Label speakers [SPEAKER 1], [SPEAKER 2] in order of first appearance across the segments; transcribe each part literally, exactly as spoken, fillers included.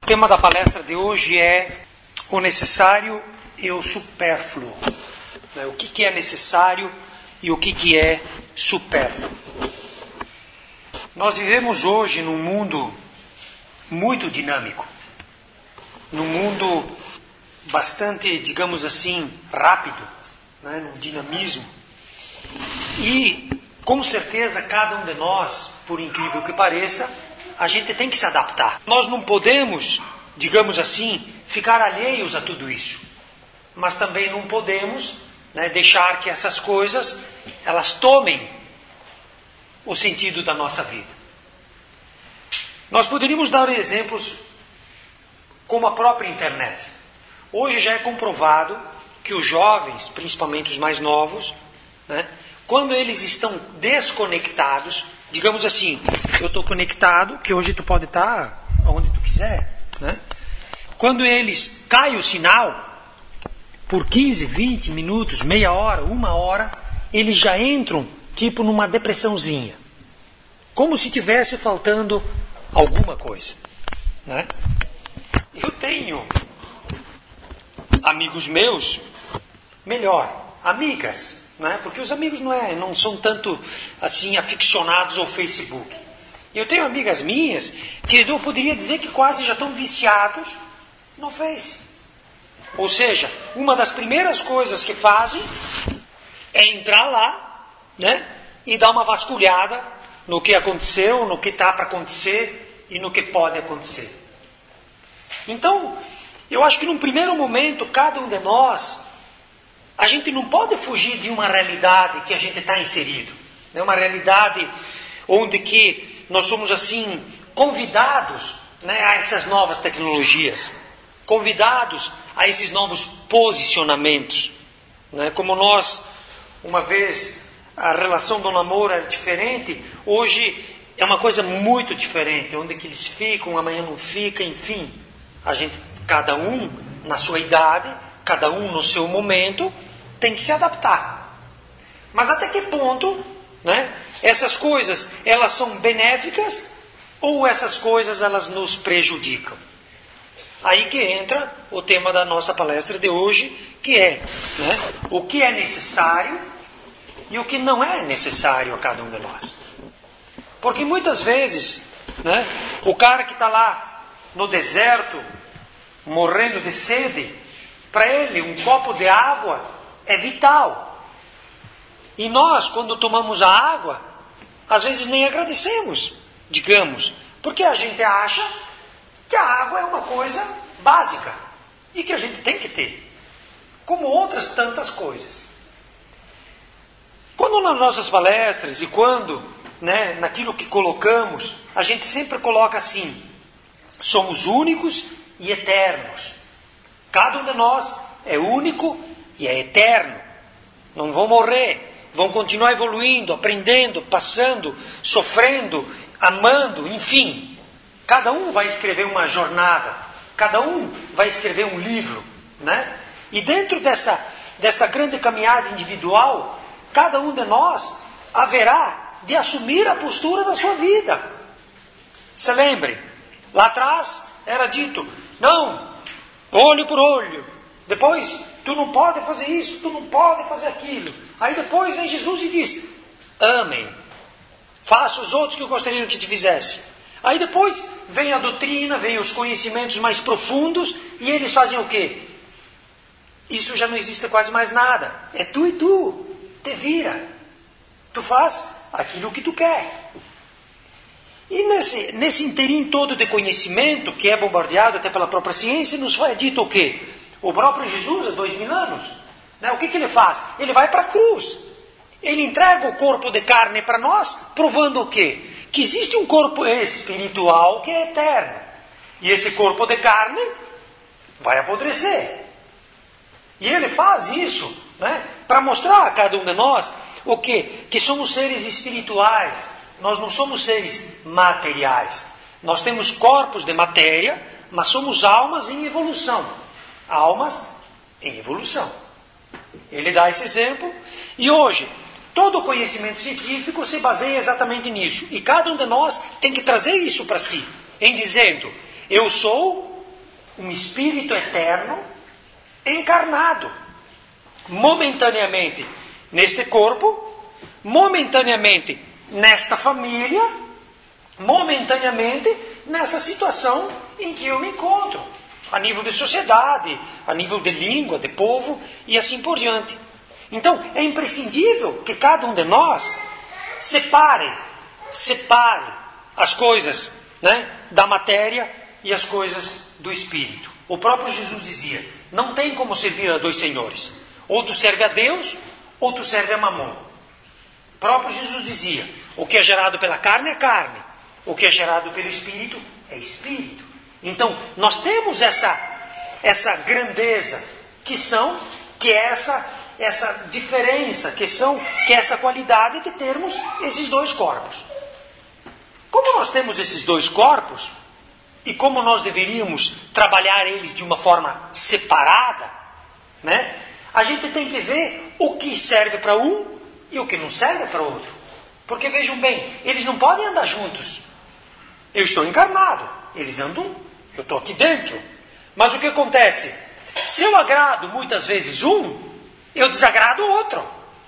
[SPEAKER 1] O tema da palestra de hoje é o necessário e o supérfluo. O que é necessário e o que é supérfluo. Nós vivemos hoje num mundo muito dinâmico, num mundo bastante, digamos assim, rápido, né? Num dinamismo. E, com certeza, cada um de nós, por incrível que pareça, a gente tem que se adaptar. Nós não podemos, digamos assim, ficar alheios a tudo isso. Mas também não podemos, né, deixar que essas coisas, elas tomem o sentido da nossa vida. Nós poderíamos dar exemplos como a própria internet. Hoje já é comprovado que os jovens, principalmente os mais novos, né, quando eles estão desconectados, digamos assim, eu estou conectado, que hoje tu pode estar onde tu quiser, né? Quando eles cai o sinal, por quinze, vinte minutos, meia hora, uma hora, eles já entram tipo numa depressãozinha. Como se tivesse faltando alguma coisa, né? Eu tenho amigos meus, melhor, amigas, né? Porque os amigos não, é, não são tanto assim aficionados ao Facebook. Eu tenho amigas minhas que eu poderia dizer que quase já estão viciados no Face. Ou seja, uma das primeiras coisas que fazem é entrar lá, né, e dar uma vasculhada no que aconteceu, no que está para acontecer e no que pode acontecer. Então, eu acho que num primeiro momento, cada um de nós, a gente não pode fugir de uma realidade que a gente está inserido. É uma realidade onde que nós somos assim convidados, né, a essas novas tecnologias, convidados a esses novos posicionamentos. Né? Como nós, uma vez, a relação do namoro era diferente, hoje é uma coisa muito diferente, onde que eles ficam, amanhã não fica, enfim. A gente, cada um na sua idade, cada um no seu momento, tem que se adaptar. Mas até que ponto, né, essas coisas, elas são benéficas ou essas coisas, elas nos prejudicam? Aí que entra o tema da nossa palestra de hoje, que é, né, o que é necessário e o que não é necessário a cada um de nós. Porque muitas vezes, né, o cara que está lá no deserto, morrendo de sede, para ele um copo de água é vital. E nós, quando tomamos a água, às vezes nem agradecemos, digamos, porque a gente acha que a água é uma coisa básica e que a gente tem que ter, como outras tantas coisas. Quando nas nossas palestras e quando, né, naquilo que colocamos, a gente sempre coloca assim: somos únicos e eternos. Cada um de nós é único e é eterno. Não vão morrer, vão continuar evoluindo, aprendendo, passando, sofrendo, amando, enfim. Cada um vai escrever uma jornada, cada um vai escrever um livro, né? E dentro dessa, dessa grande caminhada individual, cada um de nós haverá de assumir a postura da sua vida. Se lembre, lá atrás era dito, não, olho por olho. Depois, tu não pode fazer isso, tu não pode fazer aquilo. Aí depois vem Jesus e diz, amem, faça os outros que eu gostaria que te fizesse. Aí depois vem a doutrina, vem os conhecimentos mais profundos, e eles fazem o quê? Isso já não existe quase mais nada. É tu e tu, te vira. Tu faz aquilo que tu quer. E nesse, nesse inteirinho todo de conhecimento, que é bombardeado até pela própria ciência, nos foi dito o quê? O próprio Jesus, há dois mil anos, né, o que, que ele faz? Ele vai para a cruz. Ele entrega o corpo de carne para nós, provando o quê? Que existe um corpo espiritual que é eterno. E esse corpo de carne vai apodrecer. E ele faz isso, né, para mostrar a cada um de nós o quê? Que somos seres espirituais. Nós não somos seres materiais. Nós temos corpos de matéria, mas somos almas em evolução. Almas em evolução. Ele dá esse exemplo. E hoje, todo o conhecimento científico se baseia exatamente nisso. E cada um de nós tem que trazer isso para si. Em dizendo, eu sou um espírito eterno encarnado, momentaneamente neste corpo, momentaneamente nesta família, momentaneamente nessa situação em que eu me encontro, a nível de sociedade, a nível de língua, de povo e assim por diante. Então, é imprescindível que cada um de nós separe, separe as coisas, né, da matéria e as coisas do espírito. O próprio Jesus dizia, não tem como servir a dois senhores. Ou tu serve a Deus, ou tu serve a Mamon. O próprio Jesus dizia, o que é gerado pela carne é carne, o que é gerado pelo espírito é espírito. Então, nós temos essa, essa grandeza, que são, que é essa, essa diferença, que são, que é essa qualidade de termos esses dois corpos. Como nós temos esses dois corpos, e como nós deveríamos trabalhar eles de uma forma separada, né? A gente tem que ver o que serve para um e o que não serve para o outro. Porque vejam bem, eles não podem andar juntos. Eu estou encarnado, eles andam, eu estou aqui dentro. Mas o que acontece? Se eu agrado muitas vezes um, eu desagrado o outro.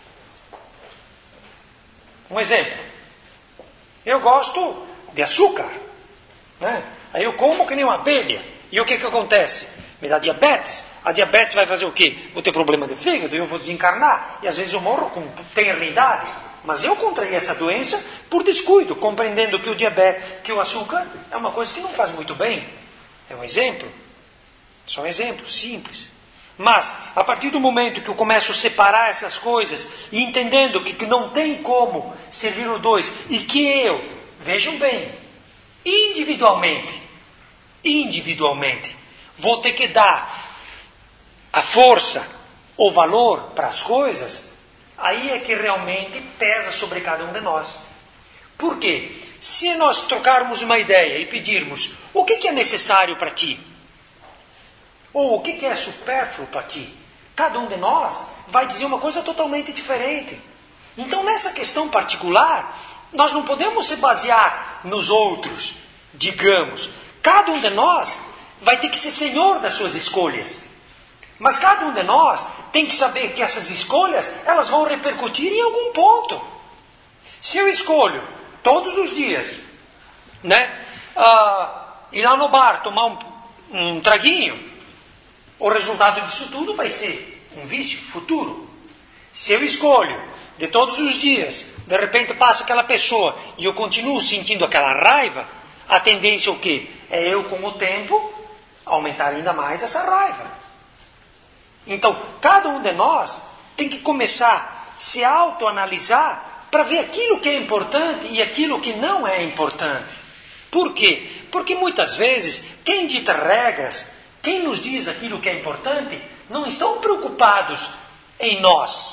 [SPEAKER 1] Um exemplo. Eu gosto de açúcar, né? Aí eu como que nem uma abelha. E o que que acontece? Me dá diabetes. A diabetes vai fazer o quê? Vou ter problema de fígado, eu vou desencarnar. E às vezes eu morro com tenra idade. Mas eu contraí essa doença por descuido, compreendendo que o diabetes, que o açúcar é uma coisa que não faz muito bem. É um exemplo. Só um exemplo simples. Mas, a partir do momento que eu começo a separar essas coisas e entendendo que, que não tem como servir os dois e que eu, vejam bem, individualmente, individualmente, vou ter que dar a força, o valor para as coisas, aí é que realmente pesa sobre cada um de nós. Por quê? Se nós trocarmos uma ideia e pedirmos o que, que é necessário para ti, ou o que, que é supérfluo para ti, cada um de nós vai dizer uma coisa totalmente diferente. Então, nessa questão particular, nós não podemos se basear nos outros, digamos. Cada um de nós vai ter que ser senhor das suas escolhas. Mas cada um de nós tem que saber que essas escolhas, elas vão repercutir em algum ponto. Se eu escolho, todos os dias, né, uh, ir lá no bar, tomar um, um traguinho, o resultado disso tudo vai ser um vício futuro. Se eu escolho, de todos os dias, de repente passa aquela pessoa e eu continuo sentindo aquela raiva, a tendência é o quê? É eu, com o tempo, aumentar ainda mais essa raiva. Então, cada um de nós tem que começar a se autoanalisar para ver aquilo que é importante e aquilo que não é importante. Por quê? Porque muitas vezes, quem dita regras, quem nos diz aquilo que é importante, não estão preocupados em nós,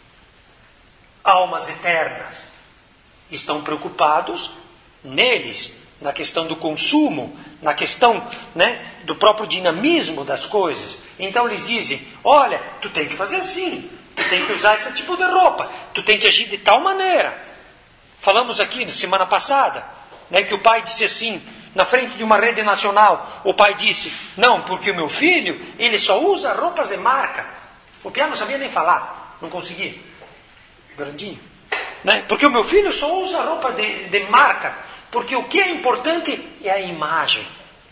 [SPEAKER 1] almas eternas. Estão preocupados neles, na questão do consumo, na questão, né, do próprio dinamismo das coisas. Então eles dizem, olha, tu tem que fazer assim, tu tem que usar esse tipo de roupa, tu tem que agir de tal maneira. Falamos aqui na semana passada, né, que o pai disse assim, na frente de uma rede nacional, o pai disse, não, porque o meu filho, ele só usa roupas de marca. O piá não sabia nem falar, não conseguia. Grandinho. Né? Porque o meu filho só usa roupa de, de marca, porque o que é importante é a imagem.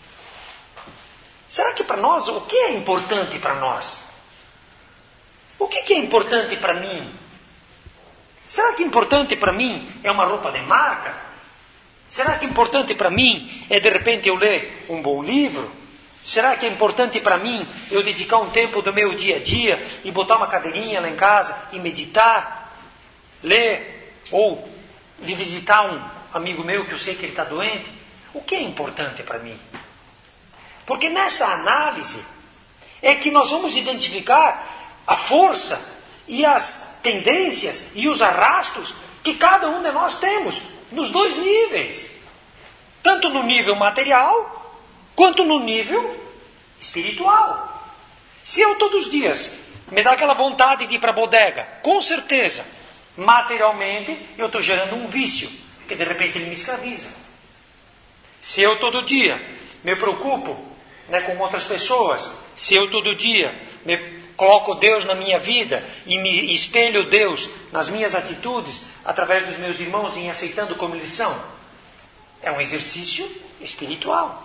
[SPEAKER 1] Será que para nós, o que é importante para nós? O que, que é importante para mim? Será que importante para mim é uma roupa de marca? Será que importante para mim é de repente eu ler um bom livro? Será que é importante para mim eu dedicar um tempo do meu dia a dia e botar uma cadeirinha lá em casa e meditar, ler ou visitar um amigo meu que eu sei que ele está doente? O que é importante para mim? Porque nessa análise é que nós vamos identificar a força e as tendências e os arrastos que cada um de nós temos, nos dois níveis. Tanto no nível material, quanto no nível espiritual. Se eu todos os dias me dá aquela vontade de ir para a bodega, com certeza, materialmente, eu estou gerando um vício, que de repente ele me escraviza. Se eu todo dia me preocupo né, com outras pessoas. Se eu todo dia me coloco Deus na minha vida e me espelho Deus nas minhas atitudes, através dos meus irmãos, em aceitando como eles são, é um exercício espiritual.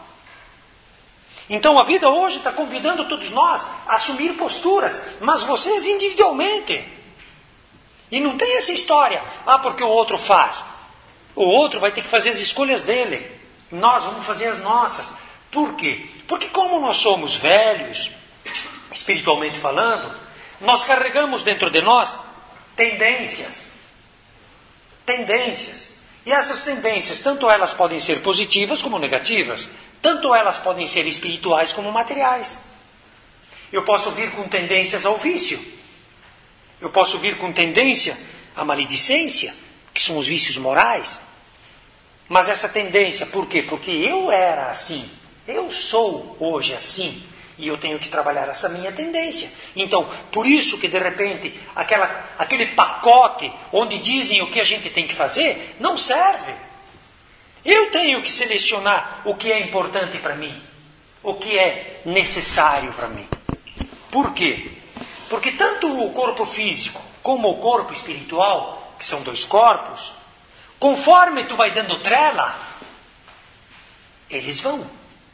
[SPEAKER 1] Então a vida hoje está convidando todos nós a assumir posturas, mas vocês individualmente. E não tem essa história, ah, porque o outro faz. O outro vai ter que fazer as escolhas dele. Nós vamos fazer as nossas. Por quê? Porque como nós somos velhos, espiritualmente falando, nós carregamos dentro de nós tendências. Tendências. E essas tendências, tanto elas podem ser positivas como negativas. Tanto elas podem ser espirituais como materiais. Eu posso vir com tendências ao vício. Eu posso vir com tendência à maledicência, que são os vícios morais. Mas essa tendência, por quê? Porque eu era assim. Eu sou hoje assim. E eu tenho que trabalhar essa minha tendência. Então, por isso que de repente, aquela, aquele pacote onde dizem o que a gente tem que fazer, não serve. Eu tenho que selecionar o que é importante para mim. O que é necessário para mim. Por quê? Porque tanto o corpo físico como o corpo espiritual, que são dois corpos, conforme tu vai dando trela, eles vão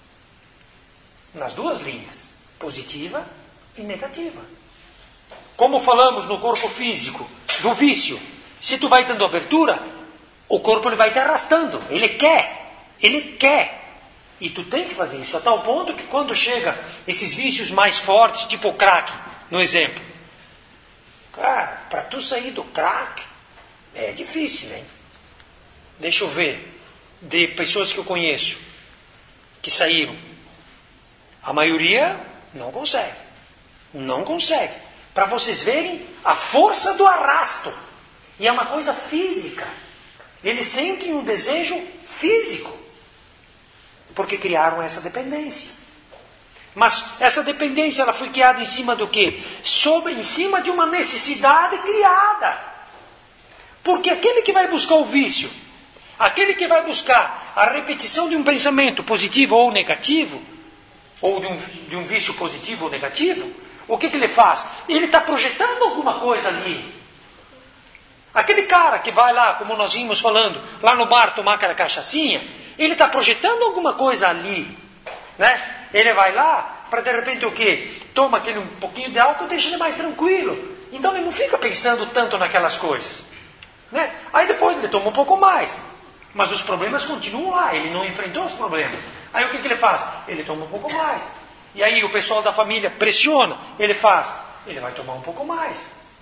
[SPEAKER 1] nas duas linhas, positiva e negativa. Como falamos no corpo físico, do vício, se tu vai dando abertura, o corpo ele vai te arrastando, ele quer, ele quer. E tu tem que fazer isso, a tal ponto que quando chega esses vícios mais fortes, tipo o crack, no exemplo. Cara, para tu sair do crack, é difícil, hein? Deixa eu ver, de pessoas que eu conheço, que saíram. A maioria não consegue. Não consegue. Para vocês verem a força do arrasto. E é uma coisa física. Eles sentem um desejo físico. Porque criaram essa dependência. Mas essa dependência ela foi criada em cima do quê? Sobre, em cima de uma necessidade criada. Porque aquele que vai buscar o vício, aquele que vai buscar a repetição de um pensamento positivo ou negativo, ou de um, de um vício positivo ou negativo, o que, que ele faz? Ele está projetando alguma coisa ali. Aquele cara que vai lá, como nós vimos falando, lá no bar tomar aquela cachaçinha, ele está projetando alguma coisa ali. Né? Ele vai lá, para de repente o quê? Toma aquele um pouquinho de álcool, deixa ele mais tranquilo. Então ele não fica pensando tanto naquelas coisas. Né? Aí depois ele toma um pouco mais. Mas os problemas continuam lá, ele não enfrentou os problemas. Aí o que, que ele faz? Ele toma um pouco mais. E aí o pessoal da família pressiona, ele faz, ele vai tomar um pouco mais.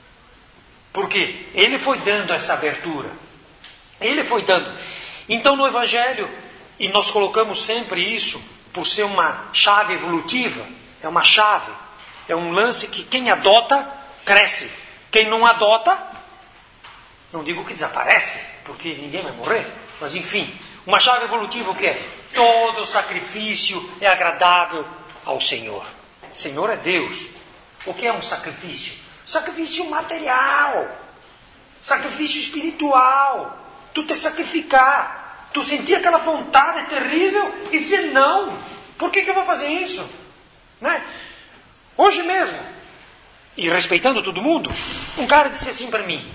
[SPEAKER 1] Por quê? Ele foi dando essa abertura. Ele foi dando. Então no Evangelho, e nós colocamos sempre isso, por ser uma chave evolutiva, é uma chave, é um lance que quem adota, cresce. Quem não adota, não digo que desaparece, porque ninguém vai morrer, mas enfim, uma chave evolutiva o que é? Todo sacrifício é agradável ao Senhor. Senhor é Deus. O que é um sacrifício? Sacrifício material. Sacrifício espiritual. Tu te sacrificar. Tu sentir aquela vontade terrível e dizer não. Por que, que eu vou fazer isso? Né? Hoje mesmo, e respeitando todo mundo, um cara disse assim para mim.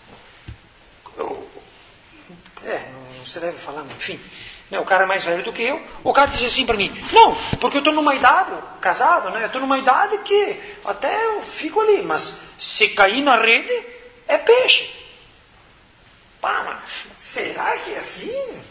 [SPEAKER 1] Eu, é, não se deve falar, mas enfim. Né, o cara é mais velho do que eu. O cara disse assim para mim, não, porque eu estou numa idade, casado, né? Eu estou numa idade que até eu fico ali, mas se cair na rede, é peixe. Pá, mas será que é assim?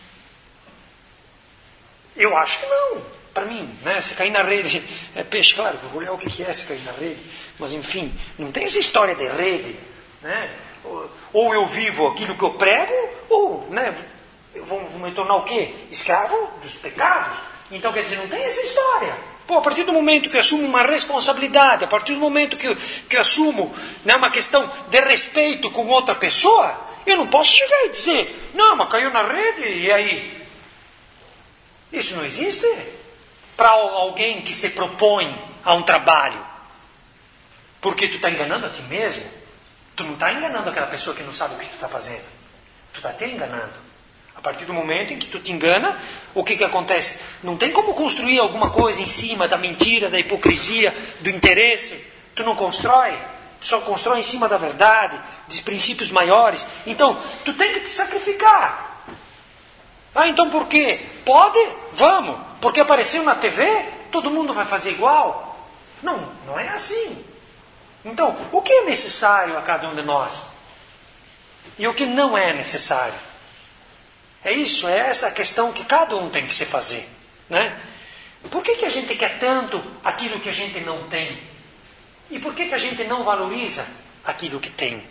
[SPEAKER 1] Eu acho que não. Para mim, né? Se cair na rede, é peixe. Claro, eu vou olhar o que é se cair na rede. Mas enfim, não tem essa história de rede. Né? Ou, ou eu vivo aquilo que eu prego, ou... Né, eu vou, vou me tornar o quê? Escravo dos pecados. Então, quer dizer, não tem essa história. Pô, a partir do momento que eu assumo uma responsabilidade, a partir do momento que eu, que eu assumo, né, uma questão de respeito com outra pessoa, eu não posso chegar e dizer, não, mas caiu na rede, e aí? Isso não existe para alguém que se propõe a um trabalho. Porque tu está enganando a ti mesmo. Tu não está enganando aquela pessoa que não sabe o que tu está fazendo. Tu está te enganando. A partir do momento em que tu te engana, o que, que acontece? Não tem como construir alguma coisa em cima da mentira, da hipocrisia, do interesse. Tu não constrói. Tu só constrói em cima da verdade, dos princípios maiores. Então, tu tem que te sacrificar. Ah, então por quê? Pode? Vamos. Porque apareceu na T V, todo mundo vai fazer igual? Não, não é assim. Então, o que é necessário a cada um de nós? E o que não é necessário? É isso, é essa a questão que cada um tem que se fazer. Né? Por que, que a gente quer tanto aquilo que a gente não tem? E por que, que a gente não valoriza aquilo que tem?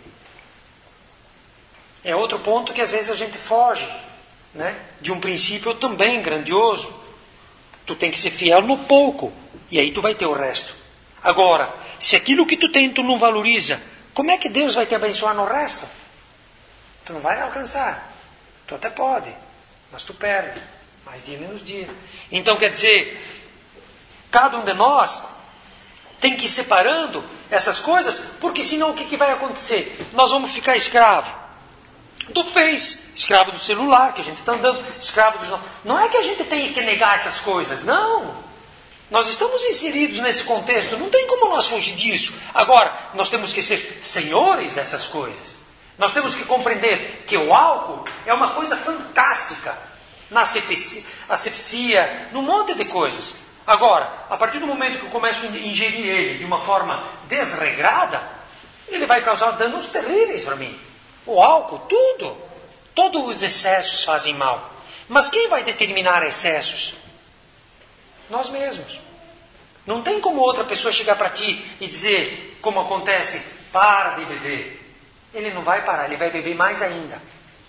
[SPEAKER 1] É outro ponto que às vezes a gente foge, né? De um princípio também grandioso. Tu tem que ser fiel no pouco, e aí tu vai ter o resto. Agora, se aquilo que tu tem tu não valoriza, como é que Deus vai te abençoar no resto? Tu não vai alcançar. Tu até pode, mas tu perde. Mais dia, menos dia. Então, quer dizer, cada um de nós tem que ir separando essas coisas, porque senão o que, que vai acontecer? Nós vamos ficar escravo do Face, escravo do celular que a gente está andando, escravo dos... Não é que a gente tem que negar essas coisas, não. Nós estamos inseridos nesse contexto, não tem como nós fugir disso. Agora, nós temos que ser senhores dessas coisas. Nós temos que compreender que o álcool é uma coisa fantástica na asepsia, asepsia, num monte de coisas. Agora, a partir do momento que eu começo a ingerir ele de uma forma desregrada, ele vai causar danos terríveis para mim. O álcool, tudo. Todos os excessos fazem mal. Mas quem vai determinar excessos? Nós mesmos. Não tem como outra pessoa chegar para ti e dizer, como acontece, para de beber. Ele não vai parar, ele vai beber mais ainda.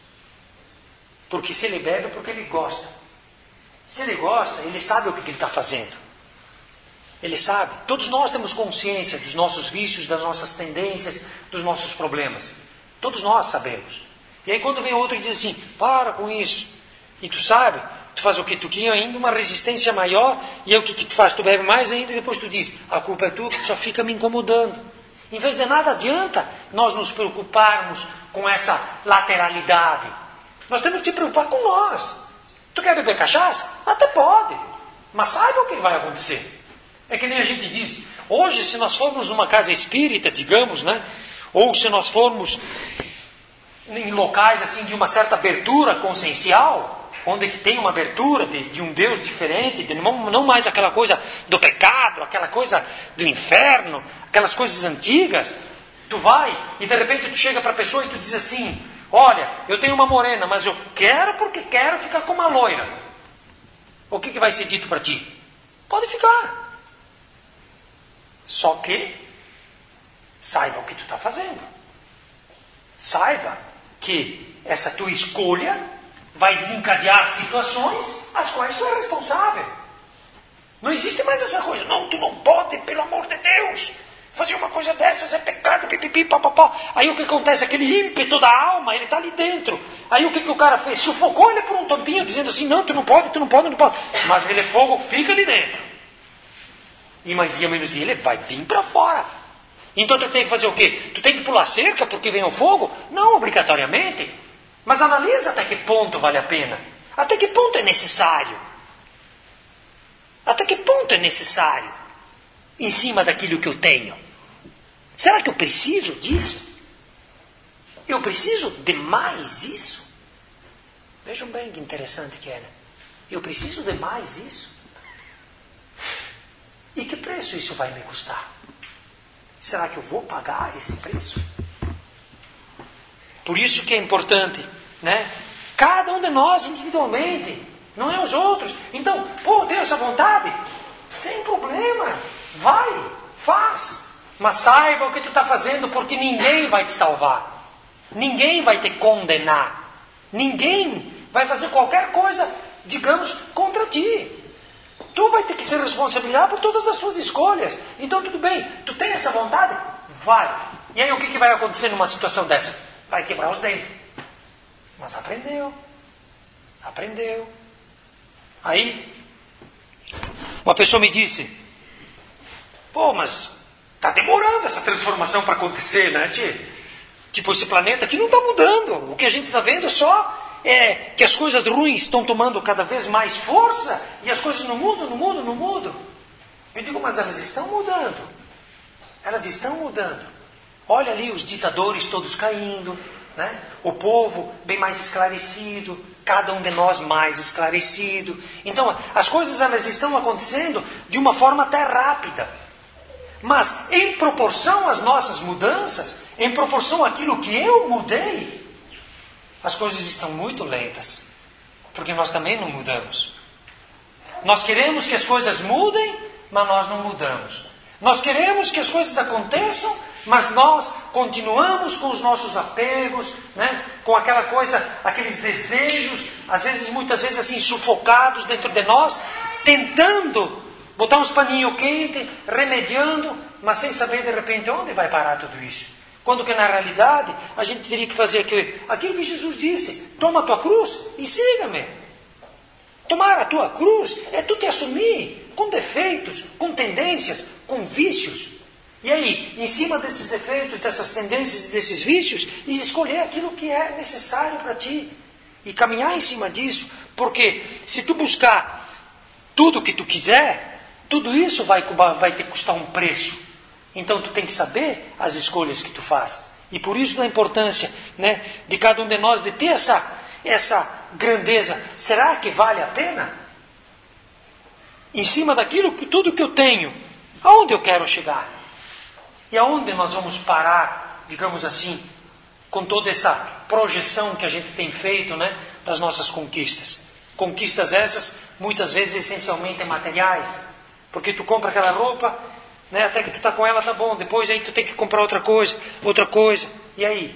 [SPEAKER 1] Porque se ele bebe é porque ele gosta. Se ele gosta, ele sabe o que ele está fazendo. Ele sabe. Todos nós temos consciência dos nossos vícios, das nossas tendências, dos nossos problemas. Todos nós sabemos. E aí quando vem outro e diz assim, para com isso. E tu sabe, tu faz o que? Tu cria ainda uma resistência maior. E aí o que, que tu faz? Tu bebe mais ainda e depois tu diz, a culpa é tua que tu só fica me incomodando. Em vez de nada adianta nós nos preocuparmos com essa lateralidade. Nós temos que te preocupar com nós. Tu quer beber cachaça? Até pode. Mas saiba o que vai acontecer. É que nem a gente diz. Hoje, se nós formos numa casa espírita, digamos, né? Ou se nós formos em locais assim de uma certa abertura consciencial, onde que tem uma abertura de, de um Deus diferente, de não, não mais aquela coisa do pecado, aquela coisa do inferno, aquelas coisas antigas, tu vai e de repente tu chega para a pessoa e tu diz assim, olha, eu tenho uma morena, mas eu quero porque quero ficar com uma loira. O que, que vai ser dito para ti? Pode ficar. Só que saiba o que tu está fazendo. Saiba que essa tua escolha vai desencadear situações às quais tu é responsável. Não existe mais essa coisa. Não, tu não pode, pelo amor de Deus. Fazer uma coisa dessas é pecado, pipipi, papapá. Aí o que acontece? Aquele ímpeto da alma, ele está ali dentro. Aí o que, que o cara fez? Sufocou ele por um tampinho, dizendo assim, não, tu não pode, tu não pode, não pode. Mas aquele fogo fica ali dentro. E mais dia, menos dia, ele vai vir para fora. Então tu tem que fazer o quê? Tu tem que pular cerca porque vem o fogo? Não obrigatoriamente. Mas analisa até que ponto vale a pena. Até que ponto é necessário. Até que ponto é necessário. Em cima daquilo que eu tenho. Será que eu preciso disso? Eu preciso de mais isso? Vejam bem que interessante que é, né? Eu preciso de mais isso? E que preço isso vai me custar? Será que eu vou pagar esse preço? Por isso que é importante, né? Cada um de nós individualmente, não é os outros. Então, pô, tem essa vontade? Sem problema. Vai, faz. Mas saiba o que tu está fazendo, porque ninguém vai te salvar. Ninguém vai te condenar. Ninguém vai fazer qualquer coisa, digamos, contra ti. Tu vai ter que ser responsabilizado por todas as tuas escolhas. Então tudo bem, tu tem essa vontade? Vai. E aí o que, que vai acontecer numa situação dessa? Vai quebrar os dentes. Mas aprendeu. Aprendeu. Aí, uma pessoa me disse, pô, mas está demorando essa transformação para acontecer, né, tchê? Tipo, esse planeta aqui não está mudando. O que a gente está vendo só é que as coisas ruins estão tomando cada vez mais força e as coisas não mudam, não mudam, não mudam. Eu digo, mas elas estão mudando. Elas estão mudando. Olha ali os ditadores todos caindo, né? O povo bem mais esclarecido, cada um de nós mais esclarecido. Então, as coisas elas estão acontecendo de uma forma até rápida. Mas, em proporção às nossas mudanças, em proporção àquilo que eu mudei, as coisas estão muito lentas. Porque nós também não mudamos. Nós queremos que as coisas mudem, mas nós não mudamos. Nós queremos que as coisas aconteçam, mas nós continuamos com os nossos apegos, né? Com aquela coisa, aqueles desejos, às vezes, muitas vezes assim, sufocados dentro de nós, tentando botar uns paninhos quentes, remediando, mas sem saber de repente onde vai parar tudo isso. Quando que na realidade a gente teria que fazer aquilo, aquilo que Jesus disse, toma a tua cruz e siga-me. Tomar a tua cruz é tu te assumir com defeitos, com tendências, com vícios. E aí, em cima desses defeitos, dessas tendências e desses vícios, e escolher aquilo que é necessário para ti. E caminhar em cima disso. Porque se tu buscar tudo o que tu quiser, tudo isso vai, vai te custar um preço. Então tu tem que saber as escolhas que tu faz. E por isso da importância, né, de cada um de nós de ter essa, essa grandeza. Será que vale a pena? Em cima daquilo, que tudo que eu tenho, aonde eu quero chegar? E aonde nós vamos parar, digamos assim, com toda essa projeção que a gente tem feito, né, das nossas conquistas. Conquistas essas, muitas vezes, essencialmente materiais. Porque tu compra aquela roupa, né, até que tu está com ela, tá bom. Depois aí tu tem que comprar outra coisa, outra coisa. E aí?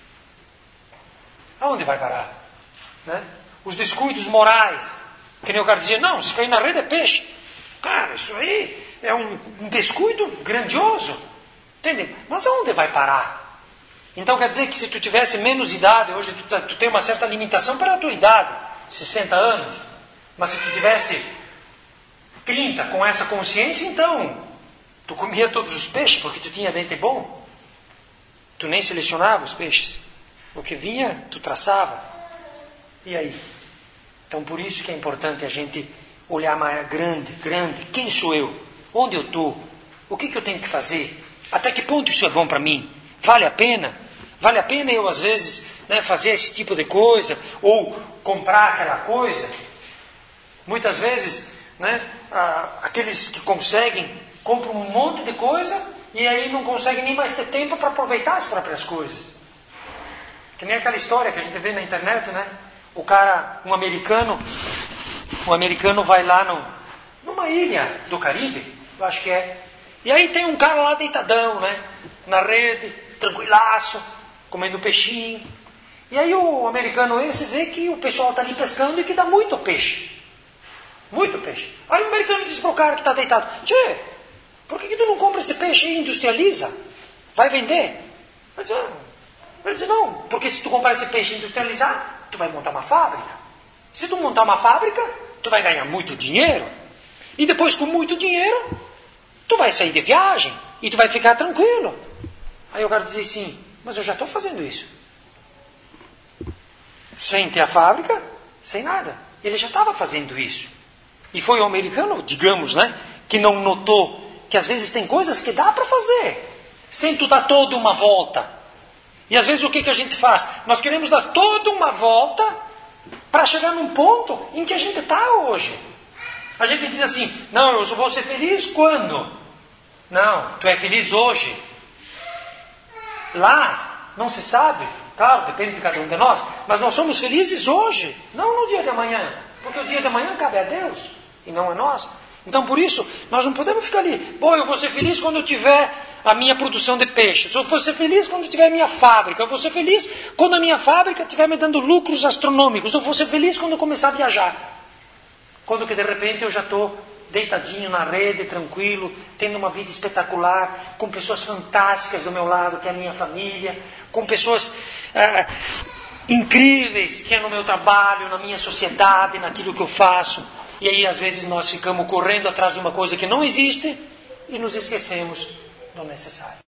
[SPEAKER 1] Aonde vai parar? Né? Os descuidos morais. Que nem o cara dizia, não, se cair na rede é peixe. Cara, isso aí é um, um descuido grandioso. Entende? Mas aonde vai parar? Então quer dizer que se tu tivesse menos idade, hoje tu, tá, tu tem uma certa limitação para a tua idade, sessenta anos. Mas se tu tivesse trinta com essa consciência, então tu comia todos os peixes porque tu tinha dente bom. Tu nem selecionava os peixes. O que vinha, tu traçava. E aí? Então por isso que é importante a gente olhar mais grande, grande. Quem sou eu? Onde eu estou? O que, que eu tenho que fazer? Até que ponto isso é bom para mim? Vale a pena? Vale a pena eu às vezes, né, fazer esse tipo de coisa? Ou comprar aquela coisa? Muitas vezes, né, ah, aqueles que conseguem, compram um monte de coisa e aí não conseguem nem mais ter tempo para aproveitar as próprias coisas. Que nem aquela história que a gente vê na internet, né? O cara, um americano, um americano vai lá no, numa ilha do Caribe, eu acho que é. E aí tem um cara lá deitadão, né? Na rede, tranquilaço, comendo peixinho. E aí o americano esse vê que o pessoal está ali pescando e que dá muito peixe. Muito peixe. Aí o americano diz para o cara que está deitado, tchê, por que, que tu não compra esse peixe e industrializa? Vai vender? Ele diz, ah. Ele diz, não, porque se tu comprar esse peixe e industrializar, tu vai montar uma fábrica. Se tu montar uma fábrica, tu vai ganhar muito dinheiro. E depois com muito dinheiro, tu vai sair de viagem e tu vai ficar tranquilo. Aí o cara diz assim, mas eu já estou fazendo isso. Sem ter a fábrica, sem nada. Ele já estava fazendo isso. E foi o americano, digamos, né, que não notou que às vezes tem coisas que dá para fazer, sem tu dar toda uma volta. E às vezes o que, que a gente faz? Nós queremos dar toda uma volta para chegar num ponto em que a gente está hoje. A gente diz assim, não, eu só vou ser feliz quando? Não, tu é feliz hoje. Lá, não se sabe, claro, depende de cada um de nós, mas nós somos felizes hoje, não no dia de amanhã, porque o dia de amanhã cabe a Deus e não a nós. Então por isso, nós não podemos ficar ali, bom, eu vou ser feliz quando eu tiver a minha produção de peixe, eu vou ser feliz quando eu tiver a minha fábrica, eu vou ser feliz quando a minha fábrica estiver me dando lucros astronômicos, eu vou ser feliz quando eu começar a viajar. Quando que de repente eu já estou deitadinho na rede, tranquilo, tendo uma vida espetacular, com pessoas fantásticas do meu lado, que é a minha família, com pessoas ah, incríveis, que é no meu trabalho, na minha sociedade, naquilo que eu faço. E aí às vezes nós ficamos correndo atrás de uma coisa que não existe e nos esquecemos do necessário.